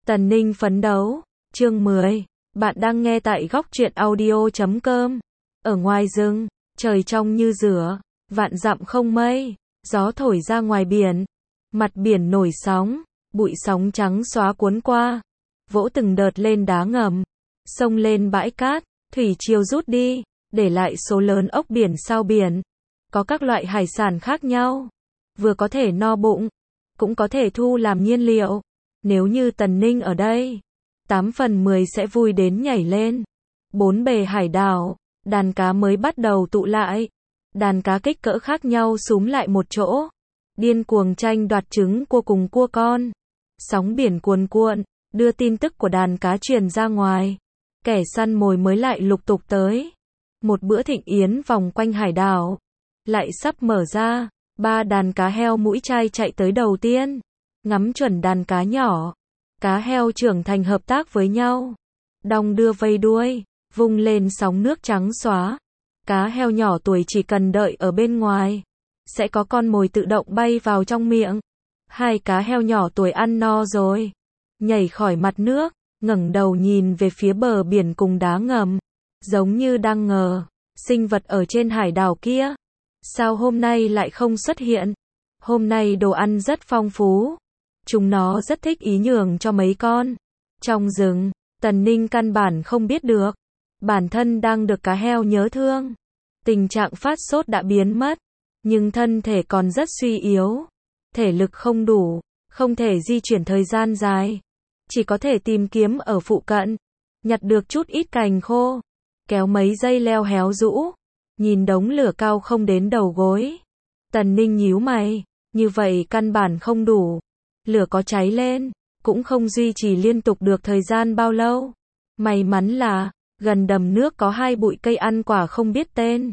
Tần Ninh phấn đấu, chương 10. Bạn đang nghe tại góc truyện audio.com. Ở ngoài rừng, trời trong như rửa, vạn dặm không mây, gió thổi ra ngoài biển. Mặt biển nổi sóng, bụi sóng trắng xóa cuốn qua, vỗ từng đợt lên đá ngầm, xông lên bãi cát, thủy triều rút đi, để lại số lớn ốc biển sao biển. Có các loại hải sản khác nhau, vừa có thể no bụng, cũng có thể thu làm nhiên liệu. Nếu như Tần Ninh ở đây, 8 phần 10 sẽ vui đến nhảy lên. Bốn bề hải đảo, đàn cá mới bắt đầu tụ lại. Đàn cá kích cỡ khác nhau xúm lại một chỗ, điên cuồng tranh đoạt trứng cua cùng cua con. Sóng biển cuồn cuộn, đưa tin tức của đàn cá truyền ra ngoài. Kẻ săn mồi mới lại lục tục tới. Một bữa thịnh yến vòng quanh hải đảo lại sắp mở ra. 3 đàn cá heo mũi chai chạy tới đầu tiên, ngắm chuẩn đàn cá nhỏ. Cá heo trưởng thành hợp tác với nhau, đong đưa vây đuôi, vung lên sóng nước trắng xóa. Cá heo nhỏ tuổi chỉ cần đợi ở bên ngoài, sẽ có con mồi tự động bay vào trong miệng. 2 cá heo nhỏ tuổi ăn no rồi, nhảy khỏi mặt nước, ngẩng đầu nhìn về phía bờ biển cùng đá ngầm, giống như đang ngờ, sinh vật ở trên hải đảo kia sao hôm nay lại không xuất hiện. Hôm nay đồ ăn rất phong phú, chúng nó rất thích ý nhường cho mấy con. Trong rừng, Tần Ninh căn bản không biết được, bản thân đang được cá heo nhớ thương. Tình trạng phát sốt đã biến mất, nhưng thân thể còn rất suy yếu. Thể lực không đủ, không thể di chuyển thời gian dài. Chỉ có thể tìm kiếm ở phụ cận, nhặt được chút ít cành khô, kéo mấy dây leo héo rũ. Nhìn đống lửa cao không đến đầu gối, Tần Ninh nhíu mày, như vậy căn bản không đủ. Lửa có cháy lên, cũng không duy trì liên tục được thời gian bao lâu. May mắn là, gần đầm nước có 2 bụi cây ăn quả không biết tên.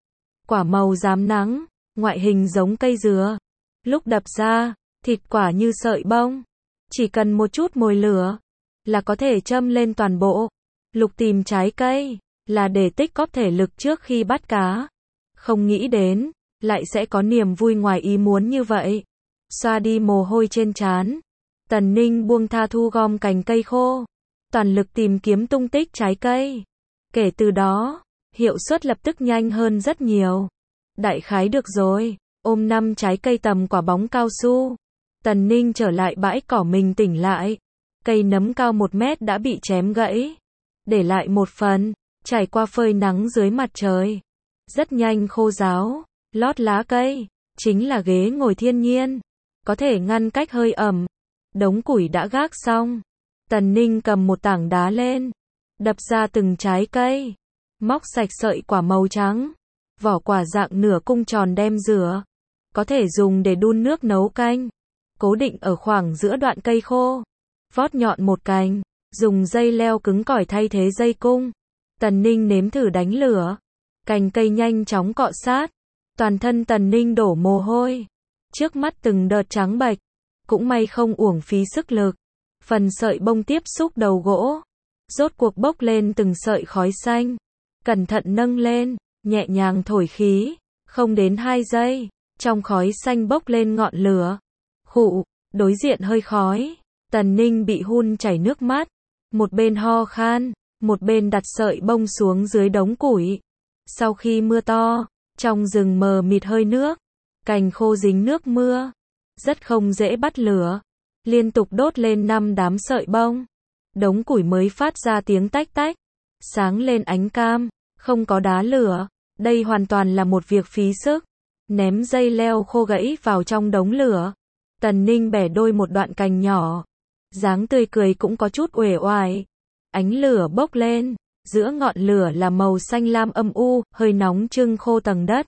Quả màu rám nắng, ngoại hình giống cây dừa. Lúc đập ra, thịt quả như sợi bông. Chỉ cần một chút mồi lửa, là có thể châm lên toàn bộ. Lục tìm trái cây, là để tích cóp thể lực trước khi bắt cá. Không nghĩ đến, lại sẽ có niềm vui ngoài ý muốn như vậy. Xoa đi mồ hôi trên trán, Tần Ninh buông tha thu gom cành cây khô, toàn lực tìm kiếm tung tích trái cây. Kể từ đó, hiệu suất lập tức nhanh hơn rất nhiều. Đại khái được rồi, ôm 5 trái cây tầm quả bóng cao su. Tần Ninh trở lại bãi cỏ mình tỉnh lại. Cây nấm cao 1 mét đã bị chém gãy, để lại một phần, trải qua phơi nắng dưới mặt trời. Rất nhanh khô ráo, lót lá cây, chính là ghế ngồi thiên nhiên, có thể ngăn cách hơi ẩm. Đống củi đã gác xong, Tần Ninh cầm một tảng đá lên, đập ra từng trái cây, móc sạch sợi quả màu trắng, vỏ quả dạng nửa cung tròn đem rửa, có thể dùng để đun nước nấu canh. Cố định ở khoảng giữa đoạn cây khô, vót nhọn một cành, dùng dây leo cứng cỏi thay thế dây cung. Tần Ninh nếm thử đánh lửa, cành cây nhanh chóng cọ sát, toàn thân Tần Ninh đổ mồ hôi, trước mắt từng đợt trắng bệch, cũng may không uổng phí sức lực. Phần sợi bông tiếp xúc đầu gỗ, rốt cuộc bốc lên từng sợi khói xanh, cẩn thận nâng lên, nhẹ nhàng thổi khí, không đến 2 giây, trong khói xanh bốc lên ngọn lửa. Khụ, đối diện hơi khói, Tần Ninh bị hun chảy nước mắt, một bên ho khan, một bên đặt sợi bông xuống dưới đống củi. Sau khi mưa to, trong rừng mờ mịt hơi nước, cành khô dính nước mưa, rất không dễ bắt lửa. Liên tục đốt lên 5 đám sợi bông, đống củi mới phát ra tiếng tách tách, sáng lên ánh cam, không có đá lửa. Đây hoàn toàn là một việc phí sức. Ném dây leo khô gãy vào trong đống lửa, Tần Ninh bẻ đôi một đoạn cành nhỏ, dáng tươi cười cũng có chút uể oải. Ánh lửa bốc lên, giữa ngọn lửa là màu xanh lam âm u, hơi nóng trưng khô tầng đất,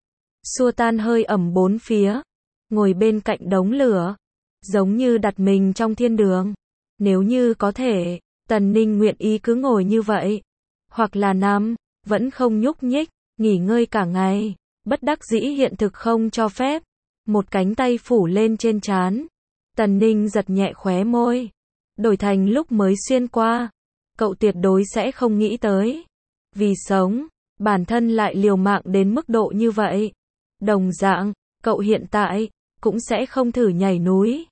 xua tan hơi ẩm bốn phía. Ngồi bên cạnh đống lửa, giống như đặt mình trong thiên đường. Nếu như có thể, Tần Ninh nguyện ý cứ ngồi như vậy, hoặc là nằm, vẫn không nhúc nhích, nghỉ ngơi cả ngày. Bất đắc dĩ hiện thực không cho phép. Một cánh tay phủ lên trên trán, Tần Ninh giật nhẹ khóe môi. Đổi thành lúc mới xuyên qua, cậu tuyệt đối sẽ không nghĩ tới. Vì sống, bản thân lại liều mạng đến mức độ như vậy. Đồng dạng, cậu hiện tại cũng sẽ không thử nhảy núi.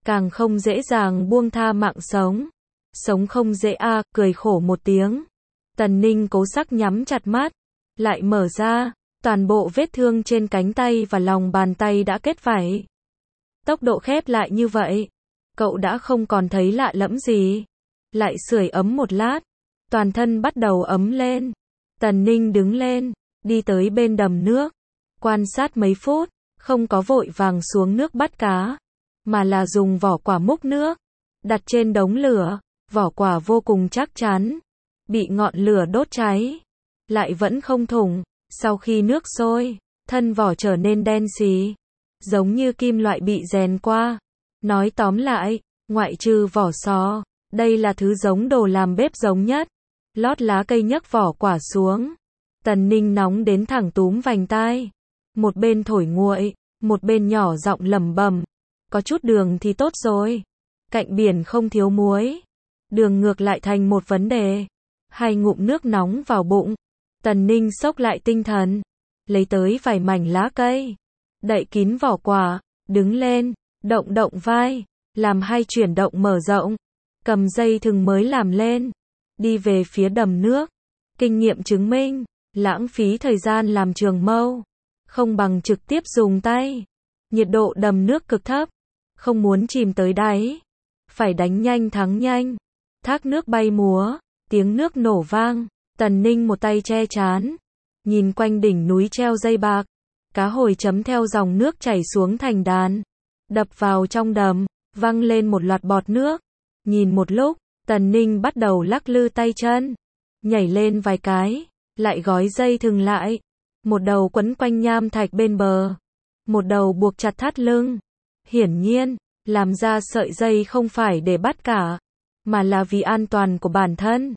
càng không dễ dàng buông tha mạng sống. Sống không dễ a, cười khổ một tiếng. Tần Ninh cố sắc nhắm chặt mắt, lại mở ra, toàn bộ vết thương trên cánh tay và lòng bàn tay đã kết vảy. Tốc độ khép lại như vậy, cậu đã không còn thấy lạ lẫm gì. Lại sưởi ấm một lát, toàn thân bắt đầu ấm lên. Tần Ninh đứng lên, đi tới bên đầm nước, quan sát mấy phút, không có vội vàng xuống nước bắt cá, mà là dùng vỏ quả múc nước, đặt trên đống lửa, vỏ quả vô cùng chắc chắn, bị ngọn lửa đốt cháy, lại vẫn không thủng. Sau khi nước sôi, thân vỏ trở nên đen xì, giống như kim loại bị rèn qua. Nói tóm lại, ngoại trừ vỏ sò, đây là thứ giống đồ làm bếp giống nhất. Lót lá cây nhấc vỏ quả xuống. Tần Ninh nóng đến thẳng túm vành tai. Một bên thổi nguội, một bên nhỏ giọng lẩm bẩm, có chút đường thì tốt rồi. Cạnh biển không thiếu muối. Đường ngược lại thành một vấn đề. Hai ngụm nước nóng vào bụng. Tần Ninh xốc lại tinh thần, lấy tới vài mảnh lá cây, đậy kín vỏ quả, đứng lên, động động vai, làm hai chuyển động mở rộng, cầm dây thừng mới làm lên, đi về phía đầm nước. Kinh nghiệm chứng minh, lãng phí thời gian làm trường mâu, không bằng trực tiếp dùng tay. Nhiệt độ đầm nước cực thấp, không muốn chìm tới đáy, phải đánh nhanh thắng nhanh. Thác nước bay múa, tiếng nước nổ vang. Tần Ninh một tay che trán, nhìn quanh đỉnh núi treo dây bạc, cá hồi chấm theo dòng nước chảy xuống thành đàn, đập vào trong đầm, văng lên một loạt bọt nước. Nhìn một lúc, Tần Ninh bắt đầu lắc lư tay chân, nhảy lên vài cái, lại gói dây thừng lại, một đầu quấn quanh nham thạch bên bờ, một đầu buộc chặt thắt lưng. Hiển nhiên, làm ra sợi dây không phải để bắt cả, mà là vì an toàn của bản thân.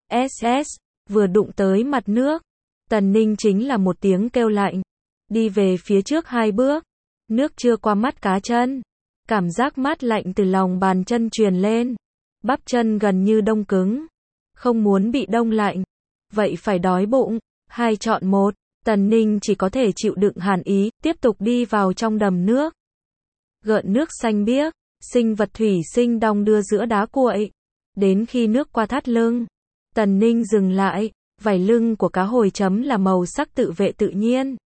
SS vừa đụng tới mặt nước, Tần Ninh chính là một tiếng kêu lạnh, đi về phía trước 2 bước, nước chưa qua mắt cá chân, cảm giác mát lạnh từ lòng bàn chân truyền lên, bắp chân gần như đông cứng, không muốn bị đông lạnh, vậy phải đói bụng, 2 chọn 1, Tần Ninh chỉ có thể chịu đựng hàn ý, tiếp tục đi vào trong đầm nước. Gợn nước xanh biếc, sinh vật thủy sinh đong đưa giữa đá cuội, đến khi nước qua thắt lưng, Tần Ninh dừng lại, vảy lưng của cá hồi chấm là màu sắc tự vệ tự nhiên.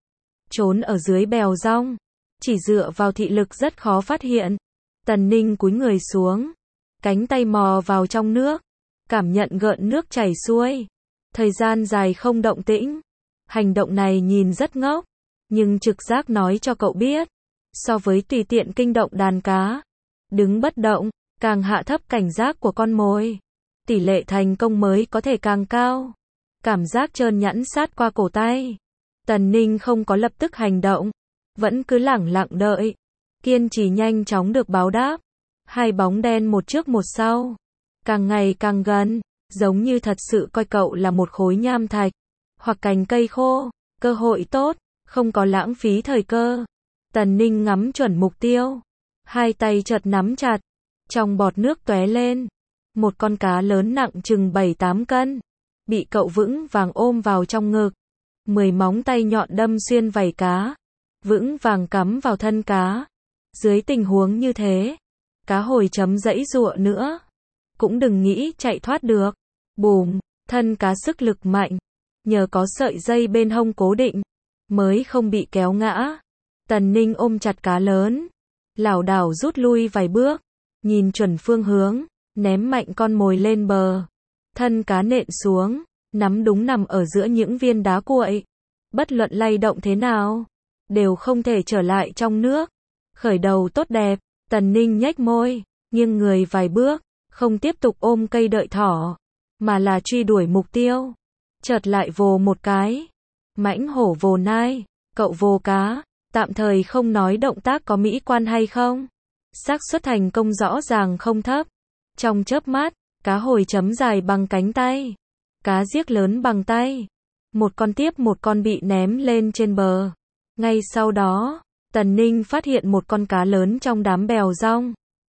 Trốn ở dưới bèo rong, chỉ dựa vào thị lực rất khó phát hiện. Tần Ninh cúi người xuống, cánh tay mò vào trong nước, cảm nhận gợn nước chảy xuôi. Thời gian dài không động tĩnh. Hành động này nhìn rất ngốc, nhưng trực giác nói cho cậu biết, so với tùy tiện kinh động đàn cá, đứng bất động, càng hạ thấp cảnh giác của con mồi, tỷ lệ thành công mới có thể càng cao. Cảm giác trơn nhẵn sát qua cổ tay. Tần Ninh không có lập tức hành động, vẫn cứ lẳng lặng đợi, kiên trì nhanh chóng được báo đáp. 2 bóng đen một trước một sau, càng ngày càng gần, giống như thật sự coi cậu là một khối nham thạch, hoặc cành cây khô. Cơ hội tốt, không có lãng phí thời cơ. Tần Ninh ngắm chuẩn mục tiêu, 2 tay chợt nắm chặt, trong bọt nước tóe lên. Một con cá lớn nặng chừng 7-8 cân, bị cậu vững vàng ôm vào trong ngực. 10 móng tay nhọn đâm xuyên vảy cá, vững vàng cắm vào thân cá. Dưới tình huống như thế, cá hồi chấm giãy giụa nữa, cũng đừng nghĩ chạy thoát được. Bùm, thân cá sức lực mạnh, nhờ có sợi dây bên hông cố định, mới không bị kéo ngã. Tần Ninh ôm chặt cá lớn, lảo đảo rút lui vài bước, nhìn chuẩn phương hướng, ném mạnh con mồi lên bờ. Thân cá nện xuống, nắm đúng nằm ở giữa những viên đá cuội. Bất luận lay động thế nào, đều không thể trở lại trong nước. Khởi đầu tốt đẹp, Tần Ninh nhếch môi, nghiêng người vài bước, không tiếp tục ôm cây đợi thỏ, mà là truy đuổi mục tiêu. Chợt lại vồ một cái. Mãnh hổ vồ nai, cậu vồ cá, tạm thời không nói động tác có mỹ quan hay không. Xác suất thành công rõ ràng không thấp. Trong chớp mắt, cá hồi chấm dài bằng cánh tay, cá giếc lớn bằng tay, một con tiếp một con bị ném lên trên bờ. Ngay sau đó, Tần Ninh phát hiện một con cá lớn trong đám bèo rong.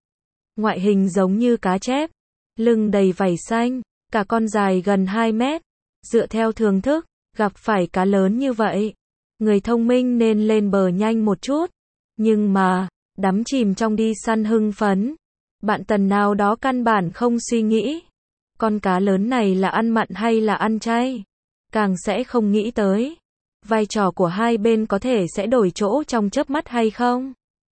Ngoại hình giống như cá chép, lưng đầy vảy xanh, cả con dài gần 2 mét. Dựa theo thường thức, gặp phải cá lớn như vậy, người thông minh nên lên bờ nhanh một chút. Nhưng mà, đắm chìm trong đi săn hưng phấn. Bạn Tần nào đó căn bản không suy nghĩ, con cá lớn này là ăn mặn hay là ăn chay. Càng sẽ không nghĩ tới, vai trò của hai bên có thể sẽ đổi chỗ trong chớp mắt hay không.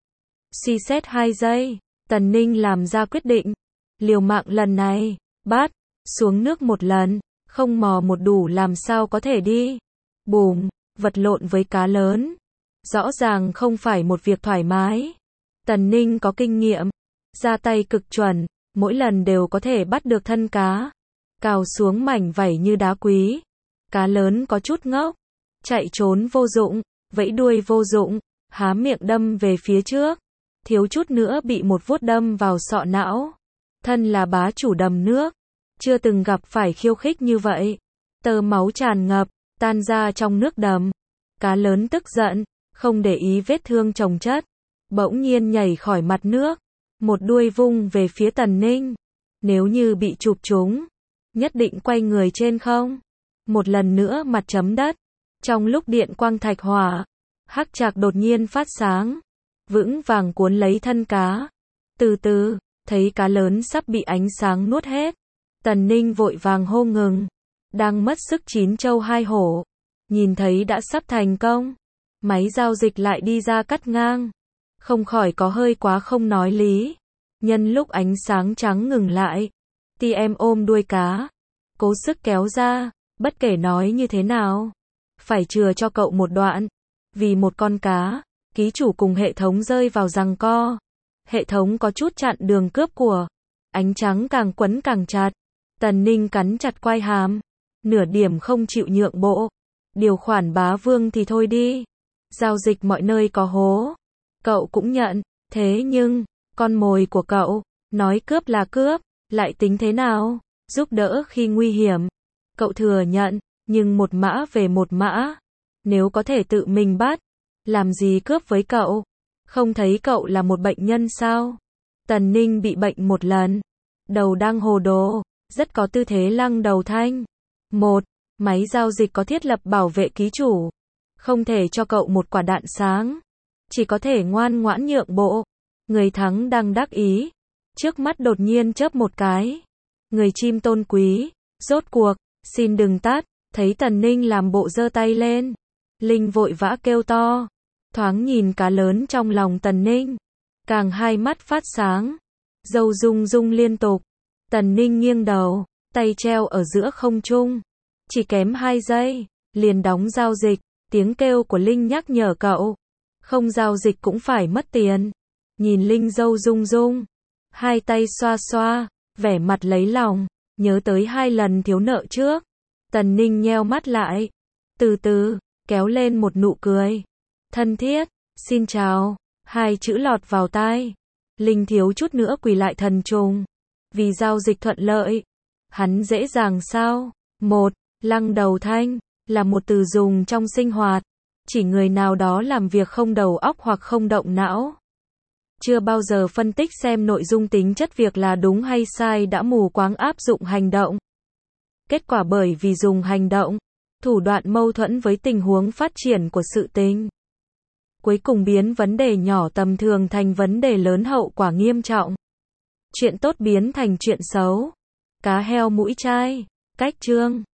Suy xét 2 giây, Tần Ninh làm ra quyết định. Liều mạng lần này, bắt, xuống nước một lần, không mò một đủ làm sao có thể đi. Bùm, vật lộn với cá lớn. Rõ ràng không phải một việc thoải mái. Tần Ninh có kinh nghiệm, ra tay cực chuẩn, mỗi lần đều có thể bắt được thân cá. Cào xuống mảnh vảy như đá quý. Cá lớn có chút ngốc, chạy trốn vô dụng, vẫy đuôi vô dụng, há miệng đâm về phía trước. Thiếu chút nữa bị một vuốt đâm vào sọ não. Thân là bá chủ đầm nước, chưa từng gặp phải khiêu khích như vậy. Tơ máu tràn ngập, tan ra trong nước đầm. Cá lớn tức giận, không để ý vết thương chồng chất, bỗng nhiên nhảy khỏi mặt nước, một đuôi vung về phía Tần Ninh. Nếu như bị chụp trúng, nhất định quay người trên không. Một lần nữa mặt chấm đất. Trong lúc điện quang thạch hỏa, hắc trạc đột nhiên phát sáng, vững vàng cuốn lấy thân cá. Từ từ, thấy cá lớn sắp bị ánh sáng nuốt hết. Tần Ninh vội vàng hô ngừng. Đang mất sức 9 trâu 2 hổ. Nhìn thấy đã sắp thành công. Máy giao dịch lại đi ra cắt ngang. Không khỏi có hơi quá không nói lý. Nhân lúc ánh sáng trắng ngừng lại, TM ôm đuôi cá, cố sức kéo ra. Bất kể nói như thế nào, phải chừa cho cậu một đoạn. Vì một con cá, ký chủ cùng hệ thống rơi vào giằng co. Hệ thống có chút chặn đường cướp của. Ánh trắng càng quấn càng chặt. Tần Ninh cắn chặt quai hàm, nửa điểm không chịu nhượng bộ. Điều khoản bá vương thì thôi đi, giao dịch mọi nơi có hố. Cậu cũng nhận, thế nhưng, con mồi của cậu, nói cướp là cướp, lại tính thế nào? Giúp đỡ khi nguy hiểm. Cậu thừa nhận, nhưng một mã về một mã. Nếu có thể tự mình bắt, làm gì cướp với cậu? Không thấy cậu là một bệnh nhân sao? Tần Ninh bị bệnh một lần, đầu đang hồ đồ, rất có tư thế lăng đầu thanh. Máy giao dịch có thiết lập bảo vệ ký chủ. Không thể cho cậu một quả đạn sáng. Chỉ có thể ngoan ngoãn nhượng bộ. Người thắng đang đắc ý. Trước mắt đột nhiên chớp một cái. Người chim tôn quý, rốt cuộc, xin đừng tắt. Thấy Tần Ninh làm bộ giơ tay lên, Linh vội vã kêu to. Thoáng nhìn cá lớn trong lòng Tần Ninh, càng hai mắt phát sáng, râu rung rung liên tục. Tần Ninh nghiêng đầu, tay treo ở giữa không trung. Chỉ kém 2 giây, liền đóng giao dịch. Tiếng kêu của Linh nhắc nhở cậu, không giao dịch cũng phải mất tiền. Nhìn Linh râu rung rung, hai tay xoa xoa, vẻ mặt lấy lòng, nhớ tới 2 lần thiếu nợ trước. Tần Ninh nheo mắt lại, từ từ, kéo lên một nụ cười thân thiết. Xin chào, 2 chữ lọt vào tai. Linh thiếu chút nữa quỳ lại thần trùng. Vì giao dịch thuận lợi. Hắn dễ dàng sao? Lăng đầu thanh, là một từ dùng trong sinh hoạt. Chỉ người nào đó làm việc không đầu óc hoặc không động não. Chưa bao giờ phân tích xem nội dung tính chất việc là đúng hay sai, đã mù quáng áp dụng hành động. Kết quả bởi vì dùng hành động, thủ đoạn mâu thuẫn với tình huống phát triển của sự tình. Cuối cùng biến vấn đề nhỏ tầm thường thành vấn đề lớn, hậu quả nghiêm trọng. Chuyện tốt biến thành chuyện xấu. Cá heo mũi chai. Cách chương